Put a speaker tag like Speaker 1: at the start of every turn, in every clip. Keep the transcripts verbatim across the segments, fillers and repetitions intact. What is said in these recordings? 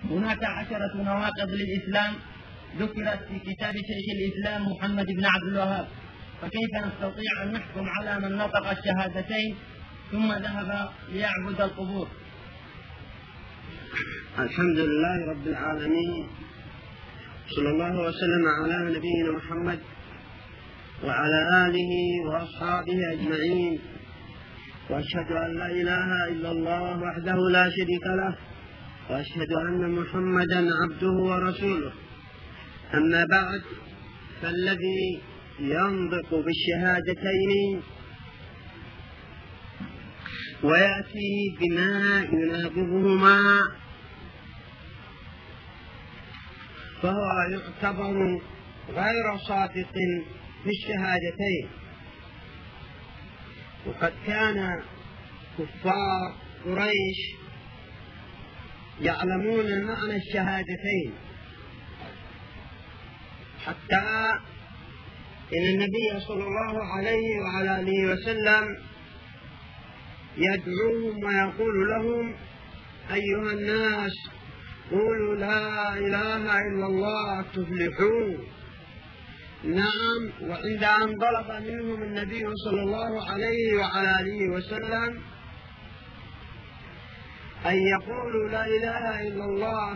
Speaker 1: هناك عشرة نواقض للإسلام ذكرت في كتاب شيخ الإسلام محمد بن عبد الوهاب، فكيف نستطيع أن نحكم على من نطق الشهادتين ثم ذهب ليعبد القبور؟
Speaker 2: الحمد لله رب العالمين، صلى الله وسلم على نبينا محمد وعلى آله وأصحابه أجمعين، وأشهد أن لا إله إلا الله وحده لا شريك له، وأشهد أن محمدا عبده ورسوله. أما بعد، فالذي ينطق بالشهادتين ويأتي بما يناقضهما فهو يعتبر غير صادق في الشهادتين. وقد كان كفار قريش يعلمون معنى الشهادتين، حتى إن النبي صلى الله عليه وعلى آله وسلم يدعوهم ويقول لهم: أيها الناس، قولوا لا إله إلا الله تفلحون. نعم، وعند أن طلب منهم النبي صلى الله عليه وعلى آله وسلم أن يقولوا لا إله إلا الله،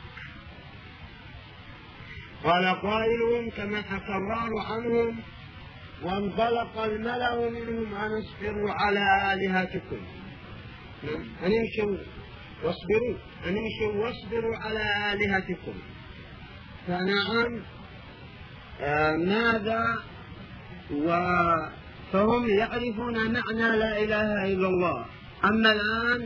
Speaker 2: قال قائلهم كما حكى الله عنهم: وانطلق الملأ منهم أن اصبروا على آلهتكم، أن امشوا واصبروا أن امشوا واصبروا على آلهتكم. فنعم، آه ماذا فهم يعرفون معنى لا إله إلا الله. أما الآن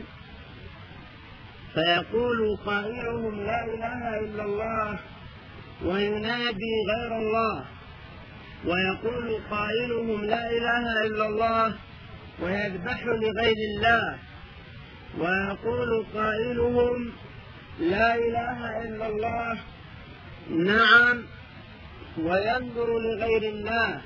Speaker 2: فيقول قائلهم لا إله إلا الله وينادي غير الله، ويقول قائلهم لا إله إلا الله ويذبح لغير الله، ويقول قائلهم لا إله إلا الله نعم وينظر لغير الله،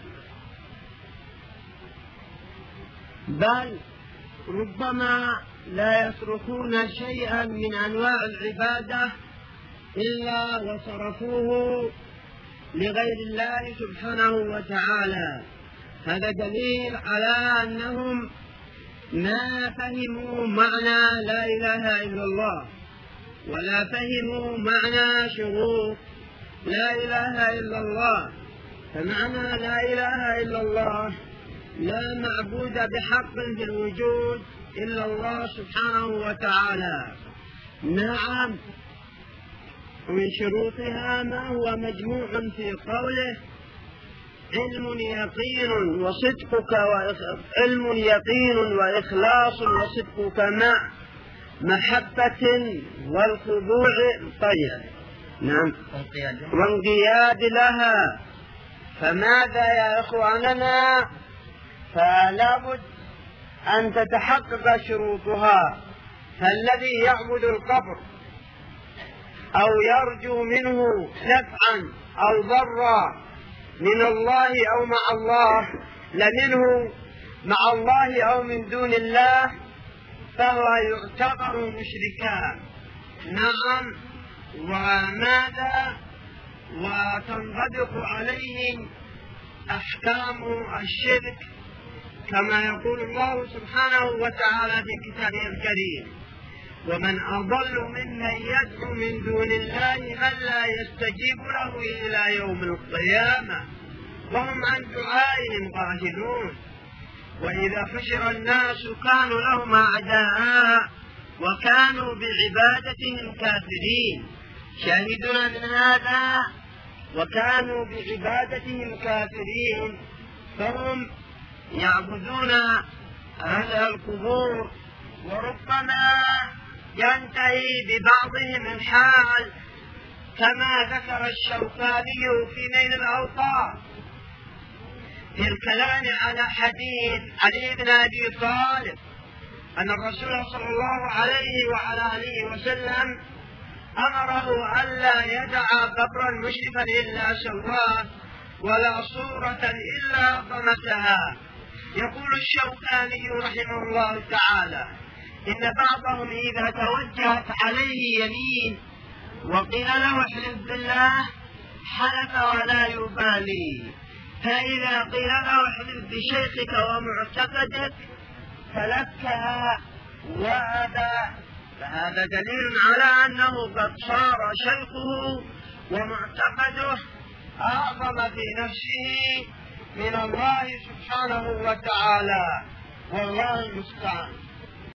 Speaker 2: بل ربما لا يصرفون شيئا من أنواع العبادة إلا وصرفوه لغير الله سبحانه وتعالى. هذا دليل على أنهم ما فهموا معنى لا إله إلا الله، ولا فهموا معنى شروط لا إله إلا الله. فمعنى لا إله إلا الله: لا معبود بحق في الوجود إلا الله سبحانه وتعالى. نعم، ومن شروطها ما هو مجموع في قوله: علم يقين وصدقك علم يقين وإخلاص وصدقك مع محبة والخضوع طيب نعم وانقياد لها. فماذا يا إخواننا؟ فلا بد أن تتحقق شروطها. فالذي يعبد القبر أو يرجو منه نفعا أو ضرا من الله أو مع الله، لمنه مع الله أو من دون الله، فهو يعتبر مشركا. نعم، وماذا؟ وتنطبق عليه أحكام الشرك كما يقول الله سبحانه وتعالى في كتابه الكريم: ومن أضل ممن يدعو من دون الله من لا يستجيب له إلى يوم القيامة وهم عن دعائهم غافلون. وإذا حشر الناس كانوا لهم أعداء وكانوا بعبادتهم كافرين. شاهدنا من هذا: وكانوا بعبادتهم كافرين، فهم يعبدون أهل القبور، وربما ينتهي ببعضهم الحال كما ذكر الشوكاني في نيل الأوطار في الكلام على حديث علي بن أبي طالب أن الرسول صلى الله عليه وعلى آله وسلم أمره ألا يدع قبرا مشرفا إلا سواه ولا صورة إلا طمسها. يقول الشوكاني رحمه الله تعالى: إن بعضهم إذا توجهت عليه يمين وقيل له احلف بالله حلف ولا يبالي. فإذا قيل له احلف بشيخك ومعتقدك فلكها وأبى، فهذا دليل على أنه قد صار شيخه ومعتقده أعظم في نفسه من الله سبحانه وتعالى، والله المستعان.